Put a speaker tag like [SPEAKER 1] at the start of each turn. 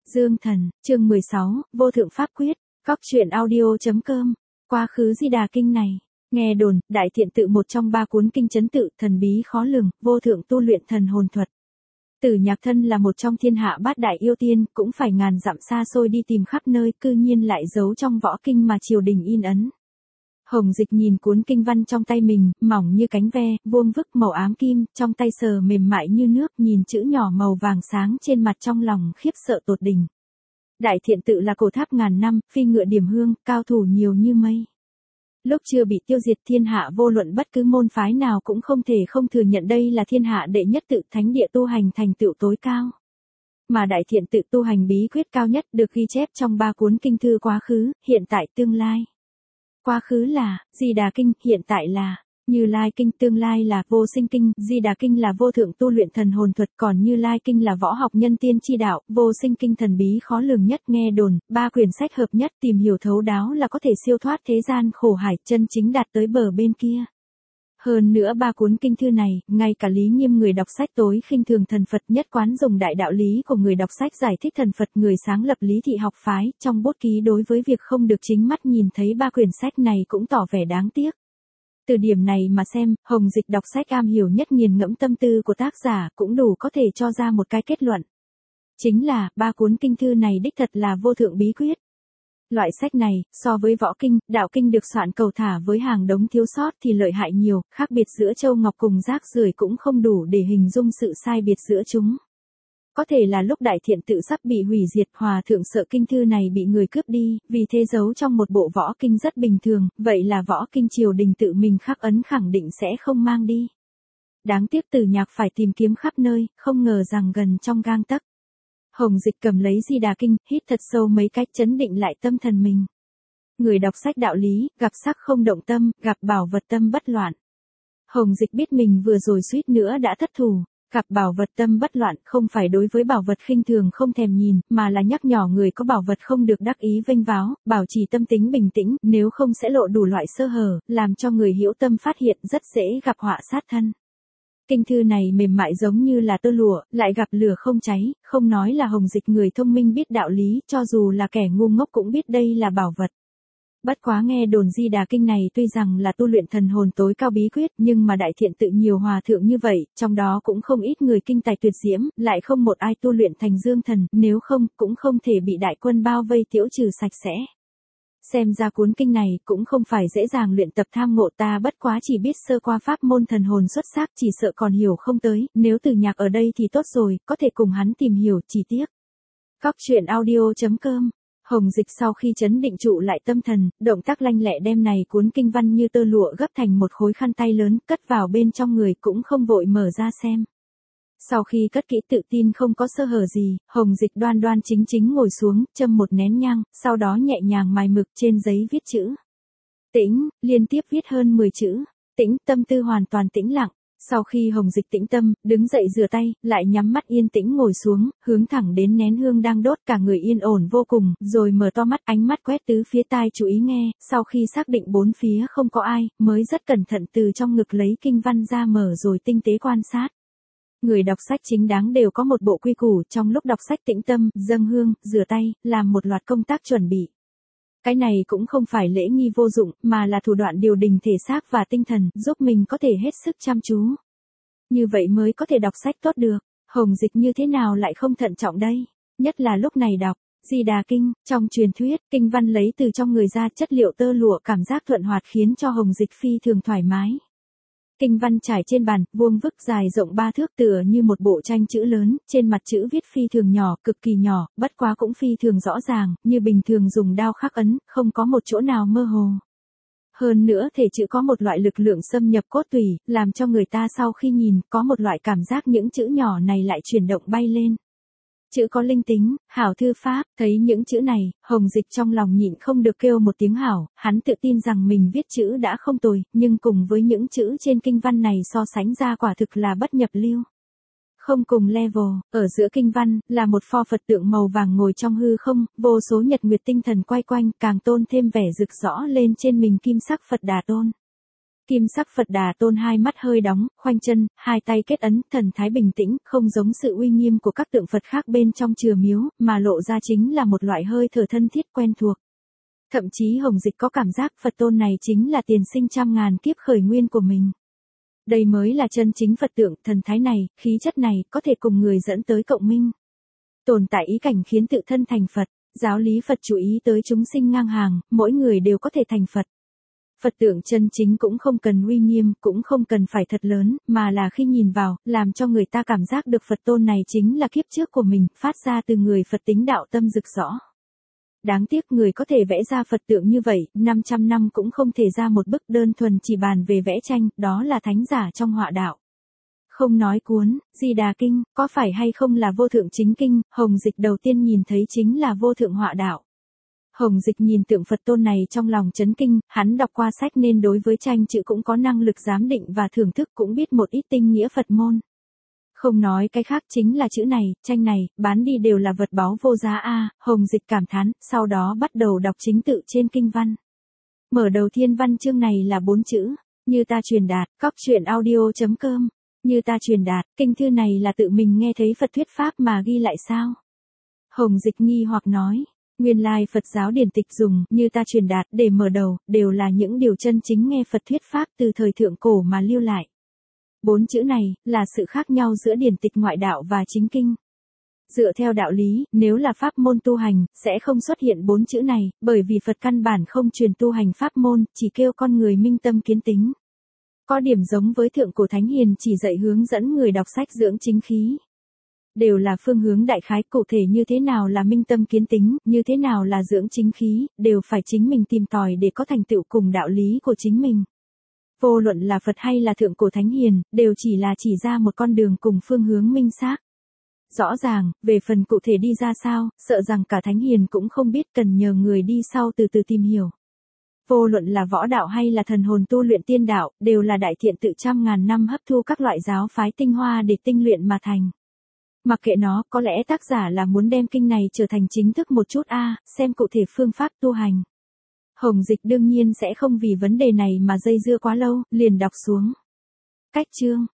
[SPEAKER 1] Dương Thần, chương 16, Vô Thượng Pháp Quyết, Cóc truyện audio.com. Quá khứ Di Đà Kinh này, nghe đồn, Đại Thiện Tự một trong 3 cuốn kinh trấn tự, thần bí khó lường, vô thượng tu luyện thần hồn thuật. Tử Nhạc thân là một trong thiên hạ bát đại yêu tiên, cũng phải ngàn dặm xa xôi đi tìm khắp nơi, cư nhiên lại giấu trong võ kinh mà triều đình in ấn. Hồng Dịch nhìn cuốn kinh văn trong tay mình, mỏng như cánh ve, vuông vức màu ám kim, trong tay sờ mềm mại như nước, nhìn chữ nhỏ màu vàng sáng trên mặt trong lòng khiếp sợ tột đỉnh. Đại Thiện Tự là cổ tháp ngàn năm, phi ngựa điểm hương, cao thủ nhiều như mây. Lúc chưa bị tiêu diệt thiên hạ vô luận bất cứ môn phái nào cũng không thể không thừa nhận đây là thiên hạ đệ nhất tự thánh địa tu hành thành tựu tối cao. Mà Đại Thiện Tự tu hành bí quyết cao nhất được ghi chép trong 3 cuốn kinh thư quá khứ, hiện tại, tương lai. Quá khứ là Di Đà Kinh, hiện tại là Như Lai Kinh, tương lai là Vô Sinh Kinh. Di Đà Kinh là vô thượng tu luyện thần hồn thuật, còn Như Lai Kinh là võ học nhân tiên chi đạo. Vô Sinh Kinh thần bí khó lường nhất, nghe đồn 3 quyển sách hợp nhất, tìm hiểu thấu đáo là có thể siêu thoát thế gian khổ hải, chân chính đạt tới bờ bên kia. Hơn nữa 3 cuốn kinh thư này, ngay cả Lý Nghiêm người đọc sách tối khinh thường thần Phật, nhất quán dùng đại đạo lý của người đọc sách giải thích thần Phật, người sáng lập Lý Thị học phái, trong bút ký đối với việc không được chính mắt nhìn thấy 3 quyển sách này cũng tỏ vẻ đáng tiếc. Từ điểm này mà xem, Hồng Dịch đọc sách am hiểu nhất, nghiền ngẫm tâm tư của tác giả, cũng đủ có thể cho ra một cái kết luận. Chính là, 3 cuốn kinh thư này đích thật là vô thượng bí quyết. Loại sách này, so với võ kinh, đạo kinh được soạn cầu thả với hàng đống thiếu sót thì lợi hại nhiều, khác biệt giữa châu ngọc cùng rác rưởi cũng không đủ để hình dung sự sai biệt giữa chúng. Có thể là lúc Đại Thiện Tự sắp bị hủy diệt, Hòa Thượng sợ kinh thư này bị người cướp đi, vì thế giấu trong một bộ võ kinh rất bình thường, vậy là võ kinh triều đình tự mình khắc ấn khẳng định sẽ không mang đi. Đáng tiếc Tử Nhạc phải tìm kiếm khắp nơi, không ngờ rằng gần trong gang tấc. Hồng Dịch cầm lấy Di Đà Kinh, hít thật sâu mấy cách, chấn định lại tâm thần mình. Người đọc sách đạo lý, gặp sắc không động tâm, gặp bảo vật tâm bất loạn. Hồng Dịch biết mình vừa rồi suýt nữa đã thất thủ. Gặp bảo vật tâm bất loạn không phải đối với bảo vật khinh thường không thèm nhìn, mà là nhắc nhỏ người có bảo vật không được đắc ý vênh váo, bảo trì tâm tính bình tĩnh, nếu không sẽ lộ đủ loại sơ hở, làm cho người hữu tâm phát hiện, rất dễ gặp họa sát thân. Kinh thư này mềm mại giống như là tơ lụa, lại gặp lửa không cháy, không nói là Hồng Dịch người thông minh biết đạo lý, cho dù là kẻ ngu ngốc cũng biết đây là bảo vật. Bất quá nghe đồn Di Đà Kinh này tuy rằng là tu luyện thần hồn tối cao bí quyết, nhưng mà Đại Thiện Tự nhiều hòa thượng như vậy, trong đó cũng không ít người kinh tài tuyệt diễm, lại không một ai tu luyện thành dương thần, nếu không, cũng không thể bị đại quân bao vây tiễu trừ sạch sẽ. Xem ra cuốn kinh này cũng không phải dễ dàng luyện tập tham ngộ, ta bất quá chỉ biết sơ qua pháp môn thần hồn xuất sắc, chỉ sợ còn hiểu không tới, nếu Tử Nhạc ở đây thì tốt rồi, có thể cùng hắn tìm hiểu chi tiết. Cóc truyện audio.com. Hồng Dịch sau khi chấn định trụ lại tâm thần, động tác lanh lẹ đem này cuốn kinh văn như tơ lụa gấp thành một khối khăn tay lớn, cất vào bên trong người, cũng không vội mở ra xem. Sau khi cất kỹ tự tin không có sơ hở gì, Hồng Dịch đoan đoan chính chính ngồi xuống, châm một nén nhang, sau đó nhẹ nhàng mài mực trên giấy viết chữ. Tĩnh, liên tiếp viết hơn 10 chữ. Tĩnh, tâm tư hoàn toàn tĩnh lặng. Sau khi Hồng Dịch tĩnh tâm, đứng dậy rửa tay, lại nhắm mắt yên tĩnh ngồi xuống, hướng thẳng đến nén hương đang đốt, cả người yên ổn vô cùng, rồi mở to mắt, ánh mắt quét tứ phía tai chú ý nghe, sau khi xác định 4 phía không có ai, mới rất cẩn thận từ trong ngực lấy kinh văn ra mở rồi tinh tế quan sát. Người đọc sách chính đáng đều có một bộ quy củ, trong lúc đọc sách tĩnh tâm, dâng hương, rửa tay, làm một loạt công tác chuẩn bị. Cái này cũng không phải lễ nghi vô dụng, mà là thủ đoạn điều đình thể xác và tinh thần, giúp mình có thể hết sức chăm chú. Như vậy mới có thể đọc sách tốt được. Hồng Dịch như thế nào lại không thận trọng đây? Nhất là lúc này đọc Di Đà Kinh, trong truyền thuyết, kinh văn lấy từ trong người ra, chất liệu tơ lụa, cảm giác thuận hoạt khiến cho Hồng Dịch phi thường thoải mái. Kinh văn trải trên bàn, vuông vức dài rộng 3 thước, tựa như một bộ tranh chữ lớn, trên mặt chữ viết phi thường nhỏ, cực kỳ nhỏ, bất quá cũng phi thường rõ ràng, như bình thường dùng đao khắc ấn, không có một chỗ nào mơ hồ. Hơn nữa thể chữ có một loại lực lượng xâm nhập cốt tủy, làm cho người ta sau khi nhìn, có một loại cảm giác những chữ nhỏ này lại chuyển động bay lên. Chữ có linh tính, hảo thư pháp, thấy những chữ này, Hồng Dịch trong lòng nhịn không được kêu một tiếng hảo, hắn tự tin rằng mình viết chữ đã không tồi, nhưng cùng với những chữ trên kinh văn này so sánh ra quả thực là bất nhập lưu. Không cùng level, ở giữa kinh văn, là một pho Phật tượng màu vàng ngồi trong hư không, vô số nhật nguyệt tinh thần quay quanh, càng tôn thêm vẻ rực rõ lên trên mình kim sắc Phật Đà Tôn. Kim sắc Phật Đà Tôn hai mắt hơi đóng, khoanh chân, hai tay kết ấn, thần thái bình tĩnh, không giống sự uy nghiêm của các tượng Phật khác bên trong chùa miếu, mà lộ ra chính là một loại hơi thở thân thiết quen thuộc. Thậm chí Hồng Dịch có cảm giác Phật Tôn này chính là tiền sinh trăm ngàn kiếp khởi nguyên của mình. Đây mới là chân chính Phật tượng, thần thái này, khí chất này, có thể cùng người dẫn tới cộng minh. Tồn tại ý cảnh khiến tự thân thành Phật, giáo lý Phật chú ý tới chúng sinh ngang hàng, mỗi người đều có thể thành Phật. Phật tượng chân chính cũng không cần uy nghiêm, cũng không cần phải thật lớn, mà là khi nhìn vào, làm cho người ta cảm giác được Phật Tôn này chính là kiếp trước của mình, phát ra từ người Phật tính đạo tâm rực rõ. Đáng tiếc người có thể vẽ ra Phật tượng như vậy, 500 năm cũng không thể ra một bức đơn thuần chỉ bàn về vẽ tranh, đó là thánh giả trong họa đạo. Không nói cuốn, Di Đà Kinh, có phải hay không là vô thượng chính kinh, Hồng Dịch đầu tiên nhìn thấy chính là vô thượng họa đạo. Hồng Dịch nhìn tượng Phật Tôn này trong lòng chấn kinh, hắn đọc qua sách nên đối với tranh chữ cũng có năng lực giám định và thưởng thức, cũng biết một ít tinh nghĩa Phật môn. Không nói cái khác, chính là chữ này, tranh này, bán đi đều là vật báu vô giá a. Hồng Dịch cảm thán, sau đó bắt đầu đọc chính tự trên kinh văn. Mở đầu thiên văn chương này là 4 chữ, như ta truyền đạt, coctruyện.audio.com. Như ta truyền đạt, kinh thư này là tự mình nghe thấy Phật thuyết pháp mà ghi lại sao? Hồng Dịch nghi hoặc nói, nguyên lai Phật giáo điển tịch dùng như ta truyền đạt để mở đầu, đều là những điều chân chính nghe Phật thuyết pháp từ thời thượng cổ mà lưu lại. 4 chữ này, là sự khác nhau giữa điển tịch ngoại đạo và chính kinh. Dựa theo đạo lý, nếu là pháp môn tu hành, sẽ không xuất hiện 4 chữ này, bởi vì Phật căn bản không truyền tu hành pháp môn, chỉ kêu con người minh tâm kiến tính. Có điểm giống với thượng cổ thánh hiền chỉ dạy hướng dẫn người đọc sách dưỡng chính khí. Đều là phương hướng đại khái, cụ thể như thế nào là minh tâm kiến tính, như thế nào là dưỡng chính khí, đều phải chính mình tìm tòi để có thành tựu cùng đạo lý của chính mình. Vô luận là Phật hay là thượng cổ thánh hiền, đều chỉ là chỉ ra một con đường cùng phương hướng minh xác. Rõ ràng, về phần cụ thể đi ra sao, sợ rằng cả thánh hiền cũng không biết, cần nhờ người đi sau từ từ tìm hiểu. Vô luận là võ đạo hay là thần hồn tu luyện tiên đạo, đều là đại thiện tự trăm ngàn năm hấp thu các loại giáo phái tinh hoa để tinh luyện mà thành. Mặc kệ nó, có lẽ tác giả là muốn đem kinh này trở thành chính thức một chút xem cụ thể phương pháp tu hành. Hồng Dịch đương nhiên sẽ không vì vấn đề này mà dây dưa quá lâu, liền đọc xuống. Cách chương,